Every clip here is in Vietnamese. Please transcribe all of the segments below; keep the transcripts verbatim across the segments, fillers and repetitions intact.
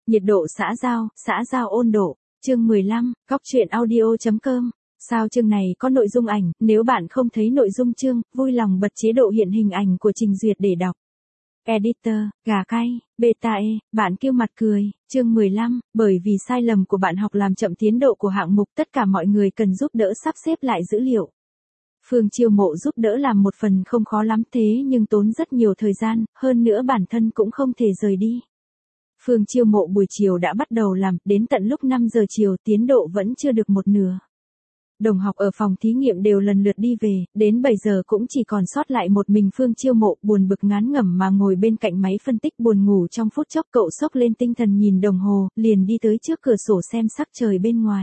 Nhiệt độ xã giao, xã giao ôn độ, chương mười lăm, góc truyện audio.com. Sao chương này có nội dung ảnh, nếu bạn không thấy nội dung chương, vui lòng bật chế độ hiện hình ảnh của trình duyệt để đọc. Editor, gà cay, beta e, bạn kêu mặt cười, chương mười lăm, bởi vì sai lầm của bạn học làm chậm tiến độ của hạng mục, tất cả mọi người cần giúp đỡ sắp xếp lại dữ liệu. Phương Chiêu Mộ giúp đỡ làm một phần không khó lắm thế nhưng tốn rất nhiều thời gian, hơn nữa bản thân cũng không thể rời đi. Phương Chiêu Mộ buổi chiều đã bắt đầu làm, đến tận lúc năm giờ chiều tiến độ vẫn chưa được một nửa. Đồng học ở phòng thí nghiệm đều lần lượt đi về, đến bảy giờ cũng chỉ còn sót lại một mình Phương Chiêu Mộ buồn bực ngán ngẩm mà ngồi bên cạnh máy phân tích buồn ngủ trong phút chốc cậu sốc lên tinh thần nhìn đồng hồ, liền đi tới trước cửa sổ xem sắc trời bên ngoài.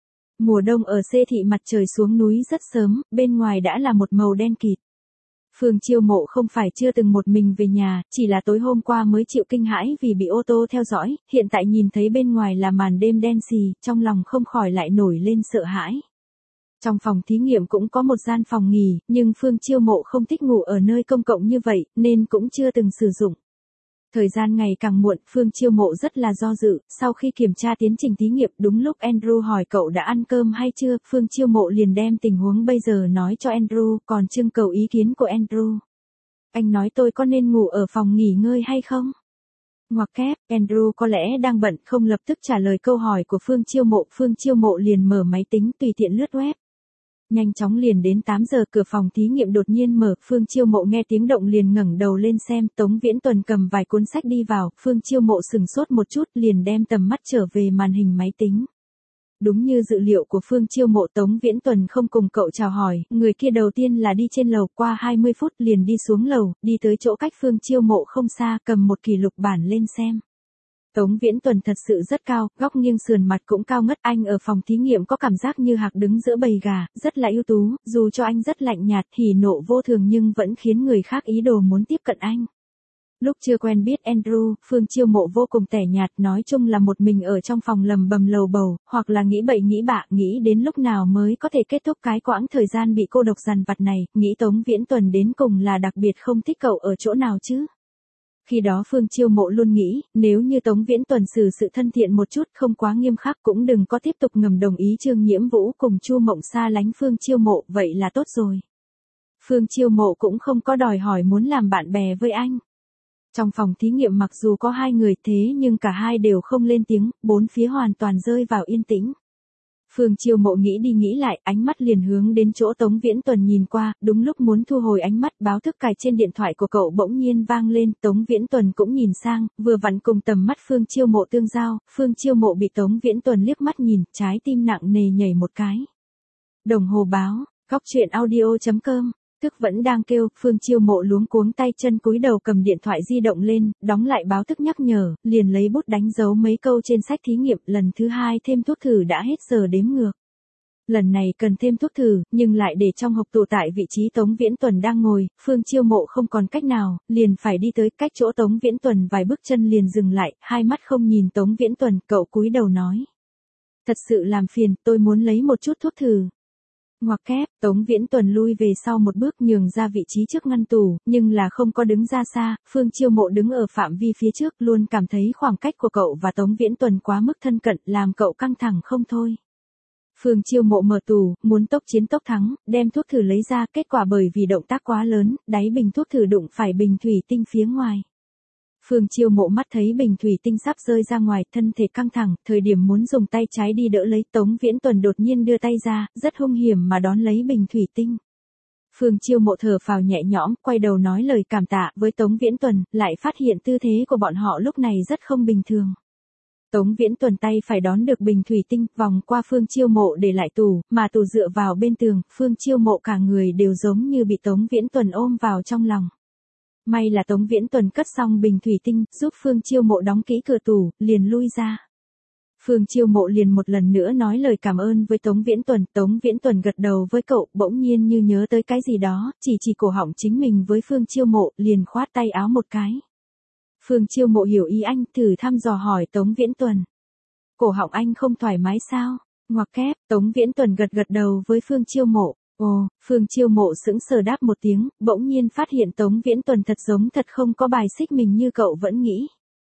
Mùa đông ở Xê Thị mặt trời xuống núi rất sớm, bên ngoài đã là một màu đen kịt. Phương Chiêu Mộ không phải chưa từng một mình về nhà, chỉ là tối hôm qua mới chịu kinh hãi vì bị ô tô theo dõi, hiện tại nhìn thấy bên ngoài là màn đêm đen xì, trong lòng không khỏi lại nổi lên sợ hãi. Trong phòng thí nghiệm cũng có một gian phòng nghỉ, nhưng Phương Chiêu Mộ không thích ngủ ở nơi công cộng như vậy, nên cũng chưa từng sử dụng. Thời gian ngày càng muộn, Phương Chiêu Mộ rất là do dự, sau khi kiểm tra tiến trình thí nghiệm đúng lúc Andrew hỏi cậu đã ăn cơm hay chưa, Phương Chiêu Mộ liền đem tình huống bây giờ nói cho Andrew, còn trưng cầu ý kiến của Andrew. Anh nói tôi có nên ngủ ở phòng nghỉ ngơi hay không? Ngoặc kép, Andrew có lẽ đang bận không lập tức trả lời câu hỏi của Phương Chiêu Mộ, Phương Chiêu Mộ liền mở máy tính tùy tiện lướt web. Nhanh chóng liền đến tám giờ cửa phòng thí nghiệm đột nhiên mở, Phương Chiêu Mộ nghe tiếng động liền ngẩng đầu lên xem, Tống Viễn Tuần cầm vài cuốn sách đi vào, Phương Chiêu Mộ sừng sốt một chút liền đem tầm mắt trở về màn hình máy tính. Đúng như dự liệu của Phương Chiêu Mộ, Tống Viễn Tuần không cùng cậu chào hỏi, người kia đầu tiên là đi trên lầu, qua hai mươi phút liền đi xuống lầu, đi tới chỗ cách Phương Chiêu Mộ không xa, cầm một kỷ lục bản lên xem. Tống Viễn Tuần thật sự rất cao, góc nghiêng sườn mặt cũng cao ngất, anh ở phòng thí nghiệm có cảm giác như hạc đứng giữa bầy gà, rất là ưu tú, dù cho anh rất lạnh nhạt, hỉ nộ vô thường nhưng vẫn khiến người khác ý đồ muốn tiếp cận anh. Lúc chưa quen biết Andrew, Phương Chiêu Mộ vô cùng tẻ nhạt, nói chung là một mình ở trong phòng lầm bầm lầu bầu, hoặc là nghĩ bậy nghĩ bạ, nghĩ đến lúc nào mới có thể kết thúc cái quãng thời gian bị cô độc dằn vặt này, nghĩ Tống Viễn Tuần đến cùng là đặc biệt không thích cậu ở chỗ nào chứ. Khi đó Phương Chiêu Mộ luôn nghĩ, nếu như Tống Viễn Tuần xử sự thân thiện một chút, không quá nghiêm khắc cũng đừng có tiếp tục ngầm đồng ý Trương Nhiễm Vũ cùng Chu Mộng xa lánh Phương Chiêu Mộ, vậy là tốt rồi. Phương Chiêu Mộ cũng không có đòi hỏi muốn làm bạn bè với anh. Trong phòng thí nghiệm mặc dù có hai người thế nhưng cả hai đều không lên tiếng, bốn phía hoàn toàn rơi vào yên tĩnh. Phương Chiêu Mộ nghĩ đi nghĩ lại, ánh mắt liền hướng đến chỗ Tống Viễn Tuần nhìn qua, đúng lúc muốn thu hồi ánh mắt, báo thức cài trên điện thoại của cậu bỗng nhiên vang lên, Tống Viễn Tuần cũng nhìn sang, vừa vặn cùng tầm mắt Phương Chiêu Mộ tương giao, Phương Chiêu Mộ bị Tống Viễn Tuần liếc mắt nhìn, trái tim nặng nề nhảy một cái. Đồng hồ báo, góc truyện audio.com. Thức vẫn đang kêu, Phương Chiêu Mộ luống cuống tay chân cúi đầu cầm điện thoại di động lên, đóng lại báo thức nhắc nhở, liền lấy bút đánh dấu mấy câu trên sách thí nghiệm, lần thứ hai thêm thuốc thử đã hết giờ đếm ngược. Lần này cần thêm thuốc thử, nhưng lại để trong hộp tủ tại vị trí Tống Viễn Tuần đang ngồi, Phương Chiêu Mộ không còn cách nào, liền phải đi tới, cách chỗ Tống Viễn Tuần vài bước chân liền dừng lại, hai mắt không nhìn Tống Viễn Tuần, cậu cúi đầu nói. Thật sự làm phiền, tôi muốn lấy một chút thuốc thử. Ngoặc kép, Tống Viễn Tuần lui về sau một bước nhường ra vị trí trước ngăn tủ, nhưng là không có đứng ra xa, Phương Chiêu Mộ đứng ở phạm vi phía trước luôn cảm thấy khoảng cách của cậu và Tống Viễn Tuần quá mức thân cận, làm cậu căng thẳng không thôi. Phương Chiêu Mộ mở tủ, muốn tốc chiến tốc thắng, đem thuốc thử lấy ra, kết quả bởi vì động tác quá lớn, đáy bình thuốc thử đụng phải bình thủy tinh phía ngoài. Phương Chiêu Mộ mắt thấy bình thủy tinh sắp rơi ra ngoài, thân thể căng thẳng, thời điểm muốn dùng tay trái đi đỡ lấy, Tống Viễn Tuần đột nhiên đưa tay ra, rất hung hiểm mà đón lấy bình thủy tinh. Phương Chiêu Mộ thở phào nhẹ nhõm, quay đầu nói lời cảm tạ với Tống Viễn Tuần, lại phát hiện tư thế của bọn họ lúc này rất không bình thường. Tống Viễn Tuần tay phải đón được bình thủy tinh, vòng qua Phương Chiêu Mộ để lại tủ, mà tủ dựa vào bên tường, Phương Chiêu Mộ cả người đều giống như bị Tống Viễn Tuần ôm vào trong lòng. May là Tống Viễn Tuần cất xong bình thủy tinh, giúp Phương Chiêu Mộ đóng kỹ cửa tủ, liền lui ra. Phương Chiêu Mộ liền một lần nữa nói lời cảm ơn với Tống Viễn Tuần, Tống Viễn Tuần gật đầu với cậu, bỗng nhiên như nhớ tới cái gì đó, chỉ chỉ cổ họng chính mình với Phương Chiêu Mộ, liền khoát tay áo một cái. Phương Chiêu Mộ hiểu ý anh, thử thăm dò hỏi Tống Viễn Tuần. Cổ họng anh không thoải mái sao? Ngoặc kép, Tống Viễn Tuần gật gật đầu với Phương Chiêu Mộ. Ồ, Phương Chiêu Mộ sững sờ đáp một tiếng, bỗng nhiên phát hiện Tống Viễn Tuần thật giống thật không có bài xích mình như cậu vẫn nghĩ.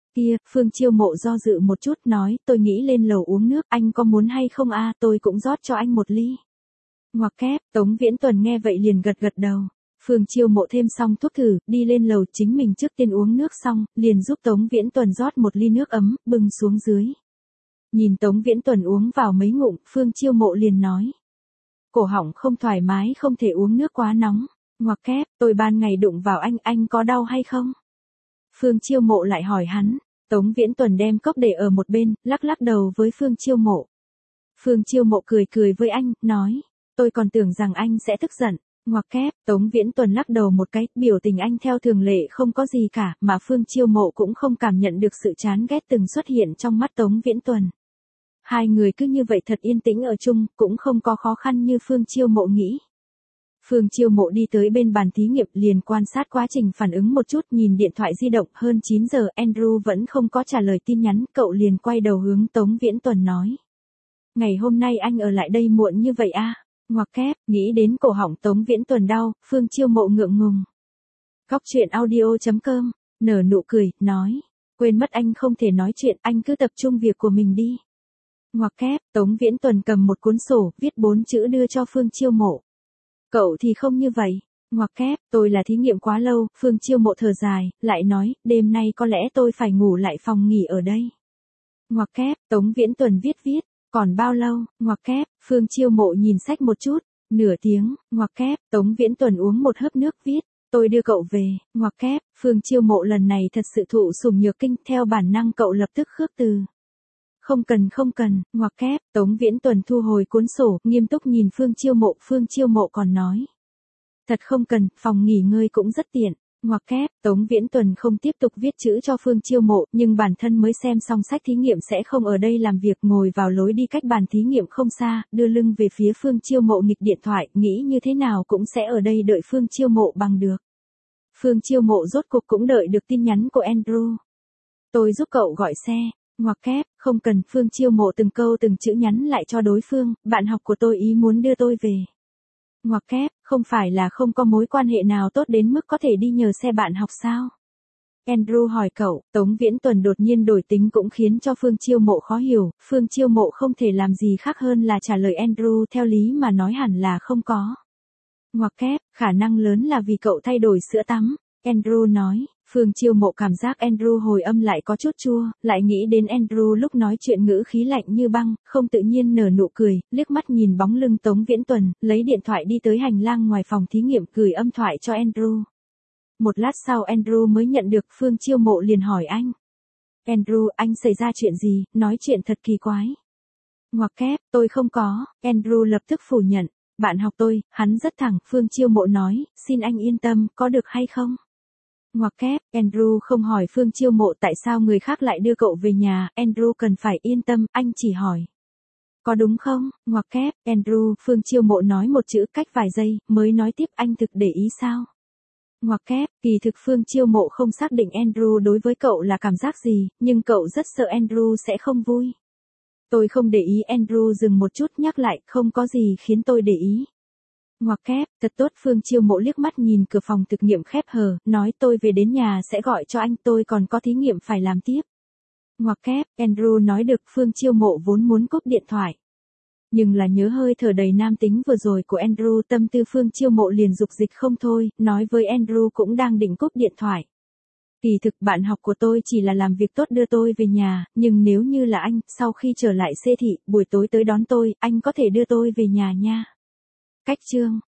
Kia, Phương Chiêu Mộ do dự một chút nói, tôi nghĩ lên lầu uống nước, anh có muốn hay không a, tôi cũng rót cho anh một ly. Ngoặc kép, Tống Viễn Tuần nghe vậy liền gật gật đầu. Phương Chiêu Mộ thêm xong thuốc thử, đi lên lầu chính mình trước tiên uống nước xong, liền giúp Tống Viễn Tuần rót một ly nước ấm, bưng xuống dưới. Nhìn Tống Viễn Tuần uống vào mấy ngụm, Phương Chiêu Mộ liền nói. Cổ họng không thoải mái không thể uống nước quá nóng. Ngoặc kép, tôi ban ngày đụng vào anh, anh có đau hay không? Phương Chiêu Mộ lại hỏi hắn. Tống Viễn Tuần đem cốc để ở một bên, lắc lắc đầu với Phương Chiêu Mộ. Phương Chiêu Mộ cười cười với anh, nói. Tôi còn tưởng rằng anh sẽ tức giận. Ngoặc kép, Tống Viễn Tuần lắc đầu một cái, biểu tình anh theo thường lệ không có gì cả, mà Phương Chiêu Mộ cũng không cảm nhận được sự chán ghét từng xuất hiện trong mắt Tống Viễn Tuần. Hai người cứ như vậy thật yên tĩnh ở chung, cũng không có khó khăn như Phương Chiêu Mộ nghĩ. Phương Chiêu Mộ đi tới bên bàn thí nghiệm liền quan sát quá trình phản ứng một chút, nhìn điện thoại di động, hơn chín giờ Andrew vẫn không có trả lời tin nhắn, cậu liền quay đầu hướng Tống Viễn Tuần nói. Ngày hôm nay anh ở lại đây muộn như vậy à? Ngoặc kép, nghĩ đến cổ họng Tống Viễn Tuần đau, Phương Chiêu Mộ ngượng ngùng. Góc truyện audio chấm com, nở nụ cười, nói. Quên mất anh không thể nói chuyện, anh cứ tập trung việc của mình đi. Ngoặc kép, Tống Viễn Tuần cầm một cuốn sổ, viết bốn chữ đưa cho Phương Chiêu Mộ. Cậu thì không như vậy. Ngoặc kép, tôi là thí nghiệm quá lâu, Phương Chiêu Mộ thở dài, lại nói, đêm nay có lẽ tôi phải ngủ lại phòng nghỉ ở đây. Ngoặc kép, Tống Viễn Tuần viết viết, còn bao lâu? Ngoặc kép, Phương Chiêu Mộ nhìn sách một chút, nửa tiếng, ngoặc kép, Tống Viễn Tuần uống một hớp nước viết, tôi đưa cậu về, ngoặc kép, Phương Chiêu Mộ lần này thật sự thụ sủng nhược kinh, theo bản năng cậu lập tức khước từ. Không cần không cần, ngoặc kép, Tống Viễn Tuần thu hồi cuốn sổ, nghiêm túc nhìn Phương Chiêu Mộ, Phương Chiêu Mộ còn nói. Thật không cần, phòng nghỉ ngơi cũng rất tiện. Ngoặc kép, Tống Viễn Tuần không tiếp tục viết chữ cho Phương Chiêu Mộ, nhưng bản thân mới xem xong sách thí nghiệm sẽ không ở đây làm việc, ngồi vào lối đi cách bàn thí nghiệm không xa, đưa lưng về phía Phương Chiêu Mộ nghịch điện thoại, nghĩ như thế nào cũng sẽ ở đây đợi Phương Chiêu Mộ bằng được. Phương Chiêu Mộ rốt cuộc cũng đợi được tin nhắn của Andrew. Tôi giúp cậu gọi xe. Ngoặc kép, không cần, Phương Chiêu Mộ từng câu từng chữ nhắn lại cho đối phương, bạn học của tôi ý muốn đưa tôi về. Ngoặc kép, không phải là không có mối quan hệ nào tốt đến mức có thể đi nhờ xe bạn học sao? Andrew hỏi cậu, Tống Viễn Tuần đột nhiên đổi tính cũng khiến cho Phương Chiêu Mộ khó hiểu, Phương Chiêu Mộ không thể làm gì khác hơn là trả lời Andrew theo lý mà nói hẳn là không có. Ngoặc kép, khả năng lớn là vì cậu thay đổi sữa tắm, Andrew nói. Phương Chiêu Mộ cảm giác Andrew hồi âm lại có chút chua, lại nghĩ đến Andrew lúc nói chuyện ngữ khí lạnh như băng, không tự nhiên nở nụ cười, liếc mắt nhìn bóng lưng Tống Viễn Tuần, lấy điện thoại đi tới hành lang ngoài phòng thí nghiệm gửi âm thoại cho Andrew. Một lát sau Andrew mới nhận được, Phương Chiêu Mộ liền hỏi anh. Andrew, anh xảy ra chuyện gì, nói chuyện thật kỳ quái. Ngoặc kép, tôi không có, Andrew lập tức phủ nhận, bạn học tôi, hắn rất thẳng, Phương Chiêu Mộ nói, xin anh yên tâm, có được hay không? Ngoặc kép, Andrew không hỏi Phương Chiêu Mộ tại sao người khác lại đưa cậu về nhà, Andrew cần phải yên tâm, anh chỉ hỏi. Có đúng không? Ngoặc kép, Andrew, Phương Chiêu Mộ nói một chữ cách vài giây, mới nói tiếp, anh thực để ý sao? Ngoặc kép, kỳ thực Phương Chiêu Mộ không xác định Andrew đối với cậu là cảm giác gì, nhưng cậu rất sợ Andrew sẽ không vui. Tôi không để ý, Andrew dừng một chút nhắc lại, không có gì khiến tôi để ý. Ngoặc kép, thật tốt, Phương Chiêu Mộ liếc mắt nhìn cửa phòng thực nghiệm khép hờ, nói tôi về đến nhà sẽ gọi cho anh, tôi còn có thí nghiệm phải làm tiếp. Ngoặc kép, Andrew nói được, Phương Chiêu Mộ vốn muốn cúp điện thoại. Nhưng là nhớ hơi thở đầy nam tính vừa rồi của Andrew, tâm tư Phương Chiêu Mộ liền dục dịch không thôi, nói với Andrew cũng đang định cúp điện thoại. Kỳ thực bạn học của tôi chỉ là làm việc tốt đưa tôi về nhà, nhưng nếu như là anh, sau khi trở lại siêu thị, buổi tối tới đón tôi, anh có thể đưa tôi về nhà nha. Cách chương